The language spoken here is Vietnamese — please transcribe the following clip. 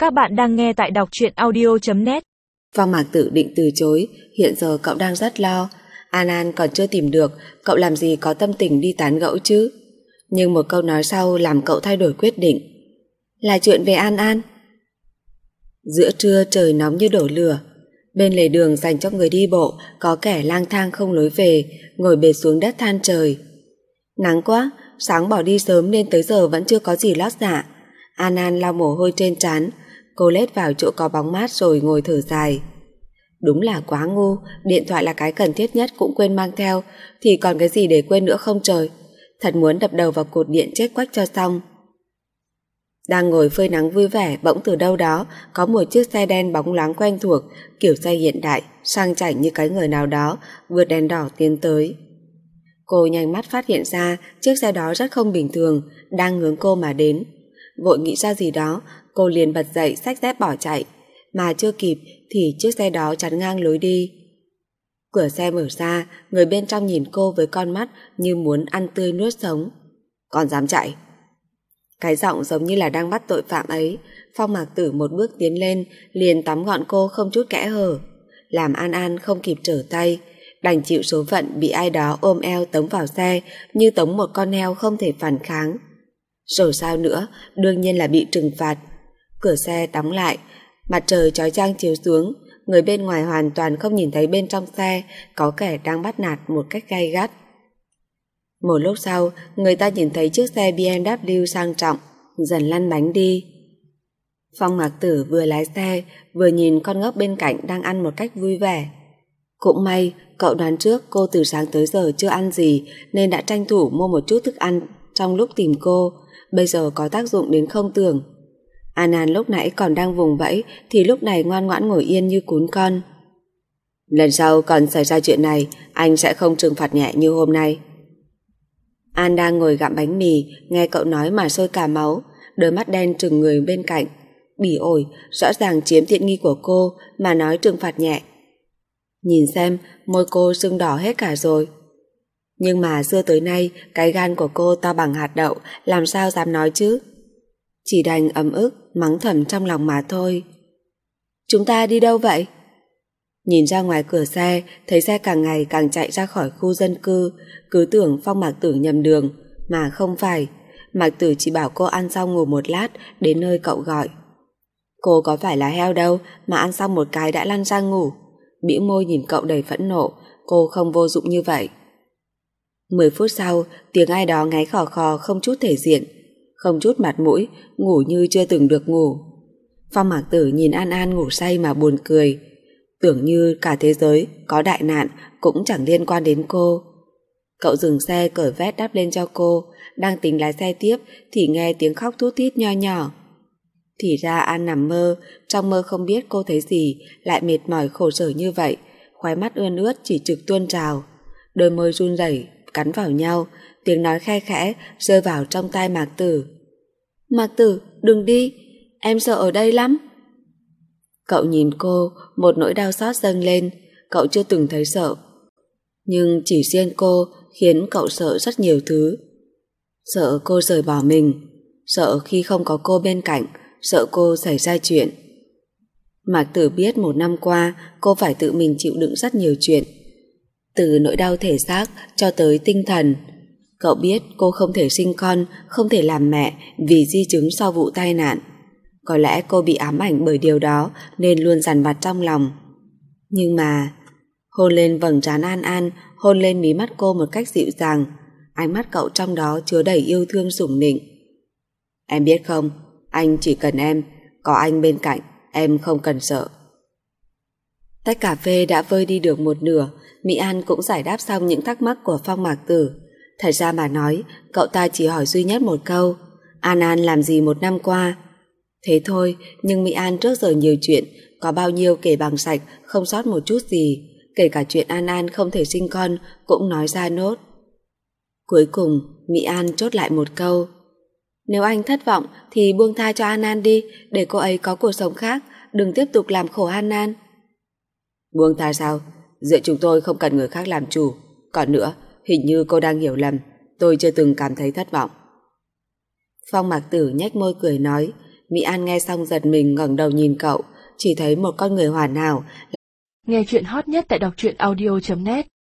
Các bạn đang nghe tại đọc truyện audio.net. Phong Mạc Tử định từ chối, hiện giờ cậu đang rất lo. An An còn chưa tìm được, cậu làm gì có tâm tình đi tán gẫu chứ. Nhưng một câu nói sau làm cậu thay đổi quyết định. Là chuyện về An An. Giữa trưa trời nóng như đổ lửa. Bên lề đường dành cho người đi bộ có kẻ lang thang không lối về, ngồi bệt xuống đất than trời. Nắng quá, sáng bỏ đi sớm nên tới giờ vẫn chưa có gì lót dạ. An An lau mồ hôi trên trán, cô lết vào chỗ có bóng mát rồi ngồi thở dài. Đúng là quá ngu, điện thoại là cái cần thiết nhất cũng quên mang theo, thì còn cái gì để quên nữa không trời. Thật muốn đập đầu vào cột điện chết quách cho xong. Đang ngồi phơi nắng vui vẻ, bỗng từ đâu đó có một chiếc xe đen bóng loáng quen thuộc, kiểu xe hiện đại, sang chảnh như cái người nào đó vượt đèn đỏ tiến tới. Cô nhanh mắt phát hiện ra chiếc xe đó rất không bình thường, đang hướng cô mà đến. Vội nghĩ ra gì đó, cô liền bật dậy xách dép bỏ chạy, mà chưa kịp thì chiếc xe đó chắn ngang lối đi. Cửa xe mở ra, người bên trong nhìn cô với con mắt như muốn ăn tươi nuốt sống. Còn dám chạy? Cái giọng giống như là đang bắt tội phạm ấy. Phong Mạc Tử một bước tiến lên, liền tóm gọn cô không chút kẽ hở, làm An An không kịp trở tay, đành chịu số phận bị ai đó ôm eo tống vào xe như tống một con heo không thể phản kháng. Rồi sao nữa, đương nhiên là bị trừng phạt. Cửa xe đóng lại, mặt trời chói chang chiếu xuống, người bên ngoài hoàn toàn không nhìn thấy bên trong xe có kẻ đang bắt nạt một cách gay gắt. Một lúc sau, người ta nhìn thấy chiếc xe BMW sang trọng dần lăn bánh đi. Phong Mạc Tử vừa lái xe vừa nhìn con ngốc bên cạnh đang ăn một cách vui vẻ. Cũng may cậu đoán trước cô từ sáng tới giờ chưa ăn gì nên đã tranh thủ mua một chút thức ăn trong lúc tìm cô, bây giờ có tác dụng đến không tưởng. An An lúc nãy còn đang vùng vẫy thì lúc này ngoan ngoãn ngồi yên như cún con. Lần sau còn xảy ra chuyện này, anh sẽ không trừng phạt nhẹ như hôm nay. An đang ngồi gặm bánh mì, nghe cậu nói mà sôi cả máu, đôi mắt đen trừng người bên cạnh. Bỉ ổi, rõ ràng chiếm tiện nghi của cô mà nói trừng phạt nhẹ. Nhìn xem, môi cô sưng đỏ hết cả rồi. Nhưng mà xưa tới nay, cái gan của cô to bằng hạt đậu, làm sao dám nói chứ? Chỉ đành ấm ức, mắng thầm trong lòng mà thôi. Chúng ta đi đâu vậy? Nhìn ra ngoài cửa xe, thấy xe càng ngày càng chạy ra khỏi khu dân cư, cứ tưởng Phong Mạc Tử nhầm đường, mà không phải. Mạc Tử chỉ bảo cô ăn xong ngủ một lát, đến nơi cậu gọi. Cô có phải là heo đâu, mà ăn xong một cái đã lăn ra ngủ. Bĩu môi nhìn cậu đầy phẫn nộ, cô không vô dụng như vậy. 10 phút sau, tiếng ai đó ngáy khò khò không chút thể diện, không chút mặt mũi, ngủ như chưa từng được ngủ. Phong Mạc Tử nhìn An An ngủ say mà buồn cười, tưởng như cả thế giới có đại nạn cũng chẳng liên quan đến cô. Cậu dừng xe cởi vét đắp lên cho cô, đang tính lái xe tiếp thì nghe tiếng khóc thút thít nho nhỏ. Thì ra An nằm mơ, trong mơ không biết cô thấy gì lại mệt mỏi khổ sở như vậy, khóe mắt ươn ướt chỉ trực tuôn trào, đôi môi run rẩy cắn vào nhau, tiếng nói khe khẽ rơi vào trong tai Mạc Tử. Mạc Tử, đừng đi, em sợ ở đây lắm. Cậu nhìn cô, một nỗi đau xót dâng lên, cậu chưa từng thấy sợ. Nhưng chỉ riêng cô khiến cậu sợ rất nhiều thứ. Sợ cô rời bỏ mình, sợ khi không có cô bên cạnh, sợ cô xảy ra chuyện. Mạc Tử biết một năm qua cô phải tự mình chịu đựng rất nhiều chuyện, từ nỗi đau thể xác cho tới tinh thần. Cậu biết cô không thể sinh con, không thể làm mẹ vì di chứng sau vụ tai nạn. Có lẽ cô bị ám ảnh bởi điều đó nên luôn dằn vặt trong lòng. Nhưng mà hôn lên vầng trán An An, hôn lên mí mắt cô một cách dịu dàng, ánh mắt cậu trong đó chứa đầy yêu thương sủng nịnh. Em biết không, anh chỉ cần em, có anh bên cạnh, em không cần sợ. Tách cà phê đã vơi đi được một nửa, Mỹ An cũng giải đáp xong những thắc mắc của Phong Mạc Tử. Thật ra mà nói, cậu ta chỉ hỏi duy nhất một câu: An An làm gì một năm qua? Thế thôi, nhưng Mỹ An trước giờ nhiều chuyện, có bao nhiêu kể bằng sạch, không sót một chút gì, kể cả chuyện An An không thể sinh con cũng nói ra nốt. Cuối cùng, Mỹ An chốt lại một câu: nếu anh thất vọng thì buông tha cho An An đi, để cô ấy có cuộc sống khác, đừng tiếp tục làm khổ An An. Buông tha sao? Giữa chúng tôi không cần người khác làm chủ. Còn nữa, hình như cô đang hiểu lầm, tôi chưa từng cảm thấy thất vọng. Phong Mạc Tử nhếch môi cười nói, Mỹ An nghe xong giật mình ngẩng đầu nhìn cậu, chỉ thấy một con người hoàn hảo. Nghe chuyện hot nhất tại đọc truyện audio.net